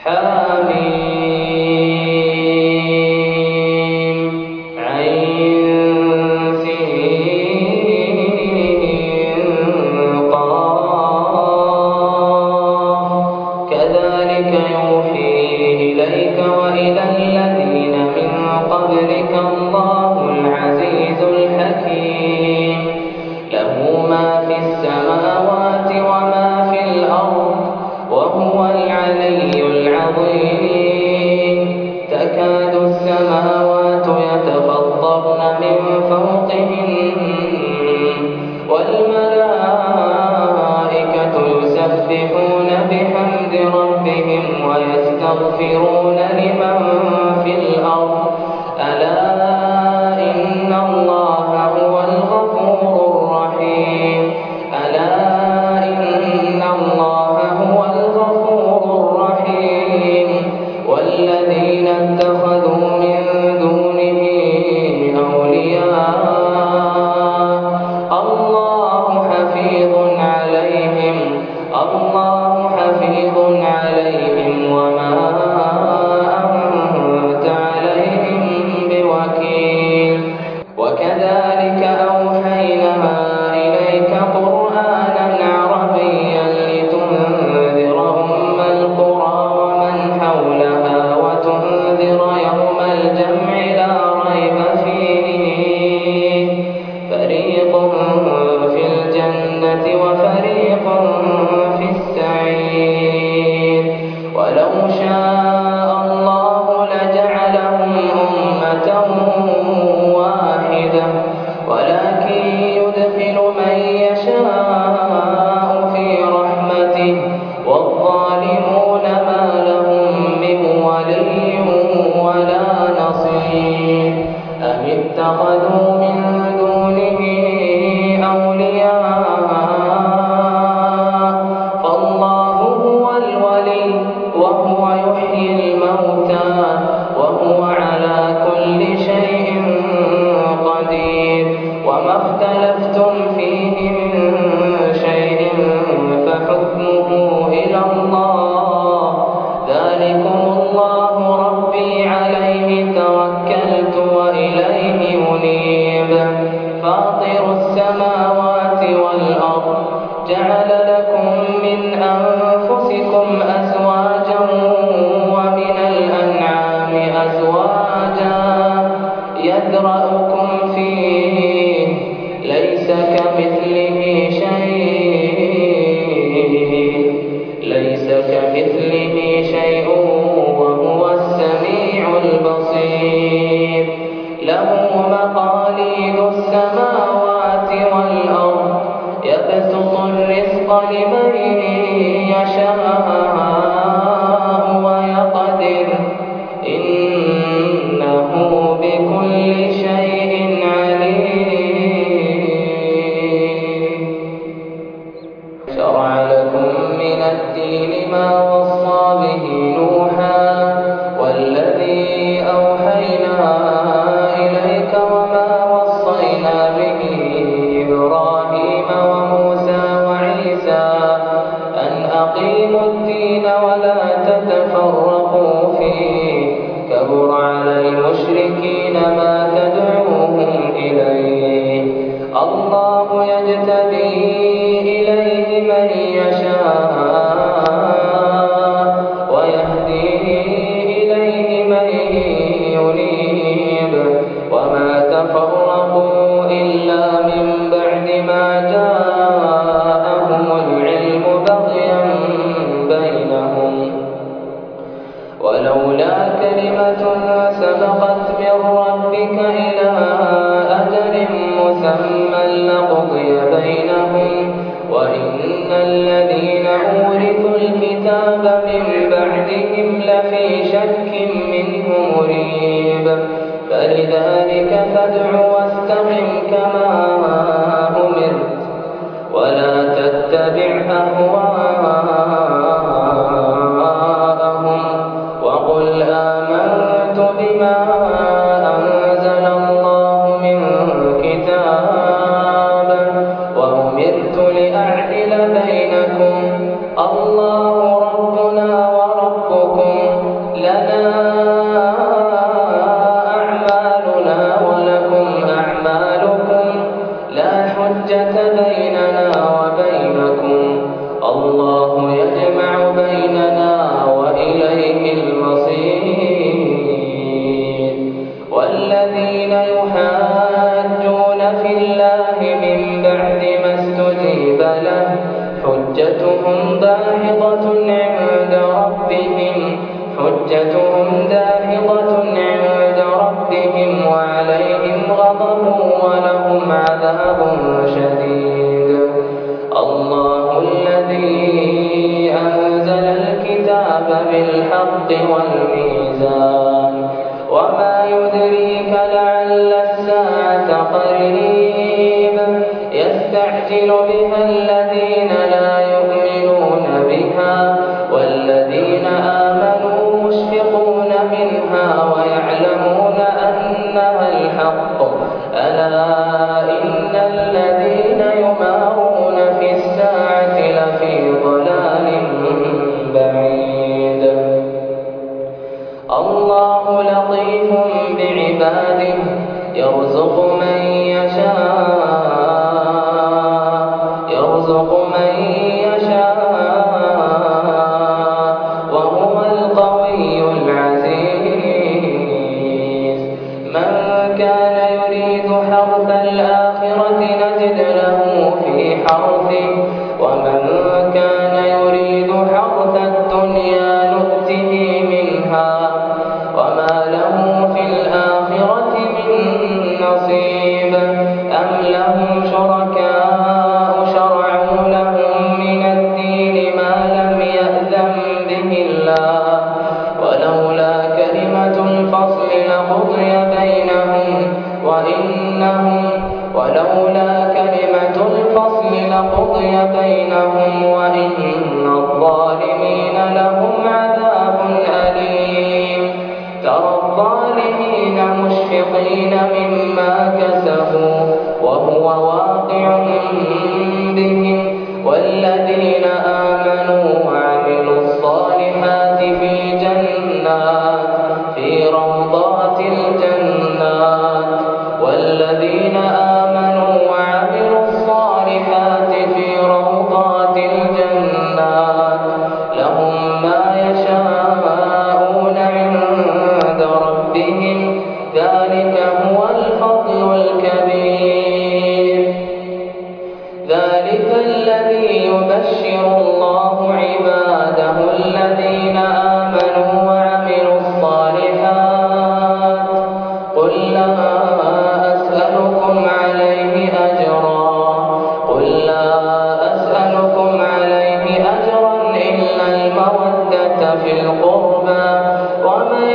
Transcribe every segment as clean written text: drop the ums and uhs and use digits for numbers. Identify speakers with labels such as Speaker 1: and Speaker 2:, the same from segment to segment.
Speaker 1: حم عين سين قاف كذلك يوحي إليك وإلى الذين من قبلك الله العزيز الحكيم له ما في السماوات وما في الأرض وهو العلي العظيم تكاد السماوات يتفطرن من فوقهن والملائكة يسبحون بحمد ربهم ويستغفرون لمن في الأرض ألا إن الله هو الغفور الرحيم ألا إن الله هو الغفور الرحيم والذين اتخذوا من دونه أولياء الله حفيظ عليهم وما أنت عليهم بوكيل وكذلك أوحينا إليك قرآنا عربيا لتنذر أم القرى ومن حولها وتنذر يوم الجمع لا ريب فيه فريق في الجنة وفريق في السعير ولو شاء الله لجعلهم أمة واحدة ولكن يدخل من يشاء في رحمته والظالمون ما لهم من ولي ولا نصير أم اتخذوا من دونه أولياء فالله هو الولي وهو يحيي الموتى وهو على كل شيء قدير وما اختلفتم فيه من شيء فحكمه إلى الله ذلكم الله ربي عليه توكلت وإليه أنيب فاطر السماوات والأرض جعل لكم من أنفسكم أزواجا ومن الأنعام أزواجا يذرأكم فيه ليس كمثله شيء وهو السميع البصير له مقاليد السماوات والأرض يبسط الرزق لمن يشاء ويقدر إنه بكل شيء عليم شرع لكم من الدين ما وصى به نوحا والذي أوحينا إليك وما وصينا به إبراهيم وموسى وعيسى أن أقيموا الدين ولا تتفرقوا فيه كبر على المشركين ما تدعوهم إليه الله يجتبي إليه من يشاء ويهدي إليه من ينيب وما تفرقوا إلا من بعد ما جاءهم العلم بغيا بينهم ولولا كلمة سبقت من ربك إلى أجل مسمى لقضي بينهم وإن الذين أورثوا الكتاب من بعدهم لفي شك منه مريب فلذلك فادع واستقم كما أمرت ولا تتبع أهواءهم وقل آمنت بما أنزل الله من كتاب وأمرت لأعدل بينكم الله ربنا وربكم ربهم حجتهم داحضة عند ربهم وعليهم غضب ولهم عذاب شديد. الله الذي أنزل الكتاب بالحق والميزان وما يدريك لعل الساعة قريب يستعجل بها الذين لا يؤمنون بها والذين آمنوا مشفقون منها ويعلمون أنها الحق ألا إن الذين يمارون في الساعة لفي ضلال بعيد. الله لطيف بعباده يرزق من يشاء وهو القوي العزيز. من كان يريد حرث الآخرة نزد له في حرثه ومن كان يريد حرث الدنيا نؤته منها وما له في الآخرة من نصيب. أم لهم شركاء شرعوا لهم من الدين ما لم يأذن به الله ولولا كلمة الفصل لقضي بينهم وإن الظالمين لهم عذاب أليم. ترى الظالمين مشفقين مما كسبوا وهو واقع بهم والذين آمنوا وعملوا الصالحات في روضات الجنات والذين آمنوا وعملوا الصالحات في روضات الجنات لهم ما يشاءون عند ربهم ذلك هو الفضل الكبير. ذلك الذي يبشر الله عباده الذين آمنوا وعملوا الصالحات. قل لا أسألكم عليه أجرا إلا المودة في القربى ومن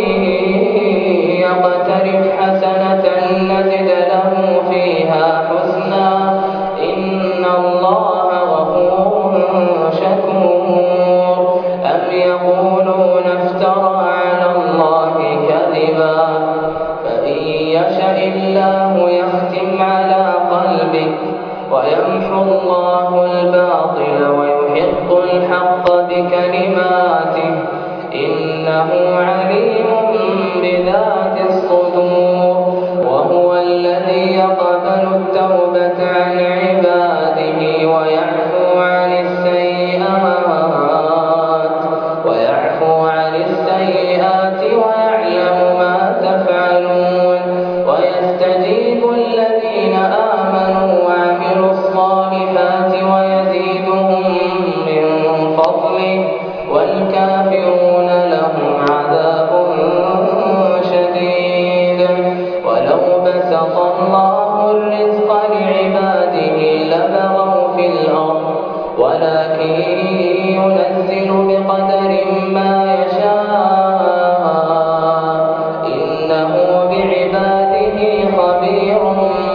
Speaker 1: يقترف حسنة نزد له فيها حسنا إن الله غفور شكور. أم يقولون افترى على الله كذبا فإن يشأ الله يختم على قلبك ويمحو الله الباطل ويحق الحق بكلماته إنه عليم بذات الصدور. وهو الذي يقبل التوبة عن عباده ويعفو عن السيئات ويعلم ما تفعلون. ويستجيب الذين آمنوا وعملوا الصالحات ويزيدهم من فضله والكافرون لهم عذاب شديد. ولو بسط الله الرزق لعباده لبغوا في الأرض ولكن ينزل بقدر ما يشاء إنه بعباده خبير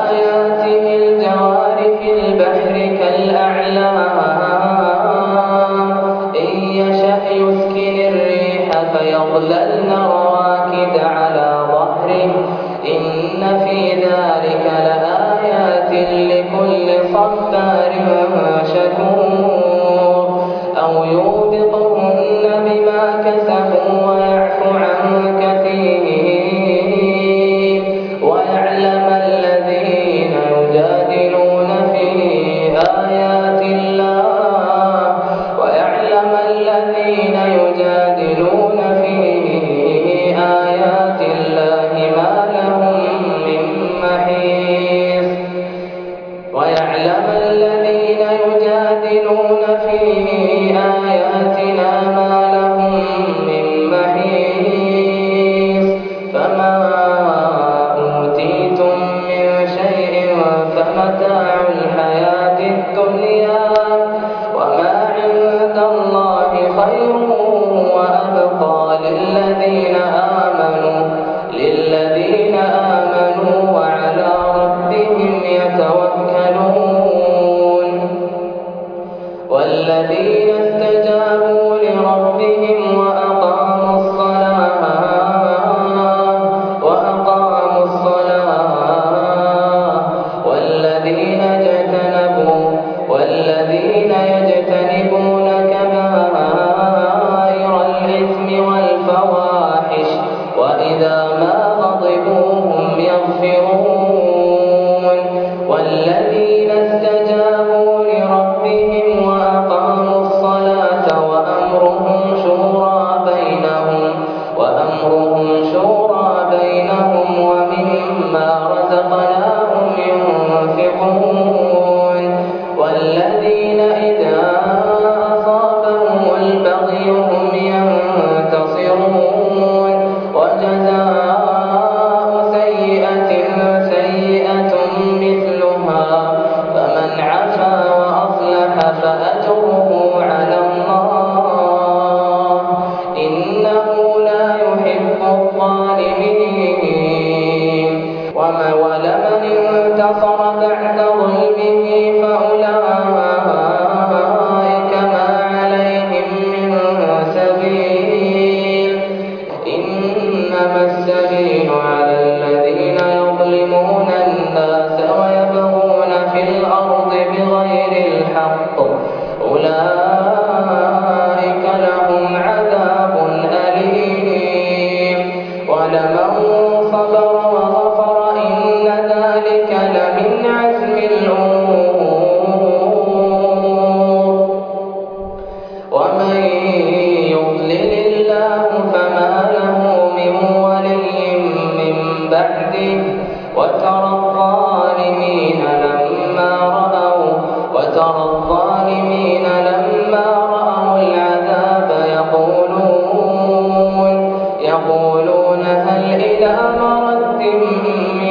Speaker 1: آياته الجوار في البحر كالأعلام إن يشأ يسكن الريح فيظللن رواكد على ظهره إن في ذلك لآيات لكل صبار شكور أو يوبقهن بما كسبوا ويعفو عن كثير ويعلم الذين يجادلون في آيات الله ما لهم من محيص ويعلم الذين يجادلون في آياتنا ما لهم من محيص فما أوتيتم من شيء فمتاع الحياة الدنيا وما عند الله خير وأبقى للذين آمنوا وعلى ربهم يتوكلون والذين استجابوا لربهم وأقاموا الصلاة والذين يجتنبون كبائر الإثم والفواحش وإذا ما غضبوا هم يغفرون والذين استجابوا لربهم وأقاموا الصلاة وأمرهم شورى بينهم ومما رزقناهم ينفقون والذين إذا أصابهم البغي هم ينتصرون وجزاء سيئة مثلها فمن عفا وأصلح فأجره على الله إنه لا يحب الظالمين ولمن انتصر بعد ظلمه فأولئك ما عليهم من سبيل إنما السبيل على الذين يظلمون الناس ويبغون في الأرض بغير الحق أولئك لهم عذاب أليم ولمن صبر وغفر إن ذلك لمن عزم الأمور ومن يضلل الله فما له من ولي من بعده وترى الظالمين لما رأوا العذاب يقولون هل إلى مرد من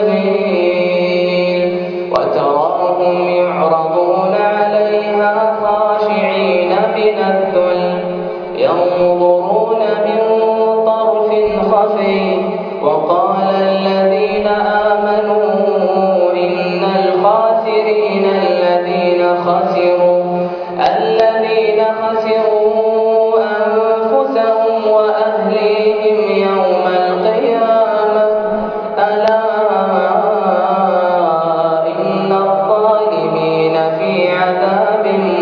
Speaker 1: سبيل وتراهم يعرضون عليها خاشعين من الذل ينظرون من طرف خفي وقال الذين آمنوا إن الخاسرين الذين خسروا أنفسهم وأهليهم يوم القيامة ألا إن الظالمين في عذاب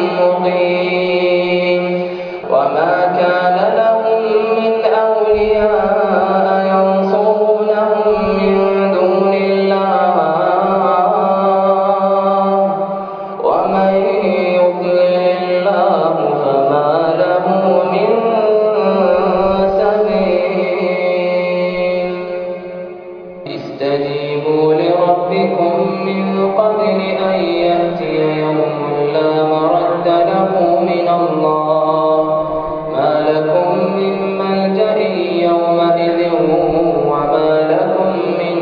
Speaker 1: مقيم وما كان لهم من أولياء ينصرونهم من دون الله ومن يضلل الله فما له من سبيل استجيبوا لربكم من قبل أن يأتي يوم لا مرد له من الله ما لكم من ملجأ يومئذ وما لكم من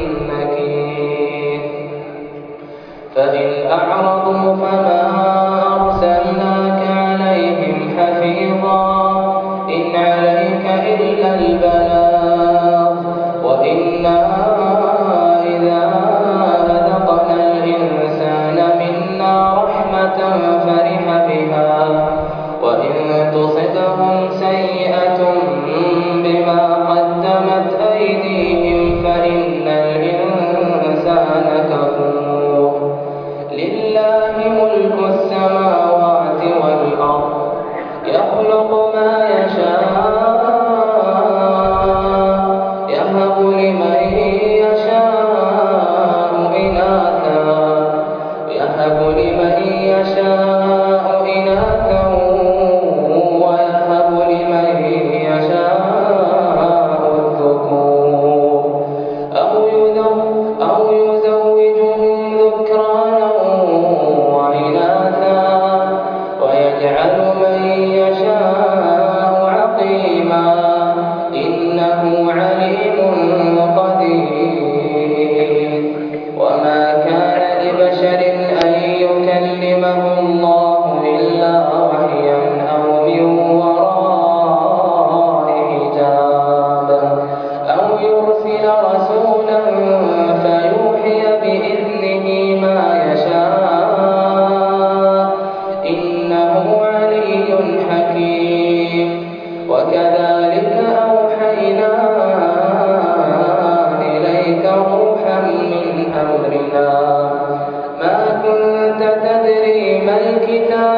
Speaker 1: نكير فإن أعرضوا فما أرسلناك عليهم حفيظا إن عليك إلا البلاغ وإنا إذا الكتاب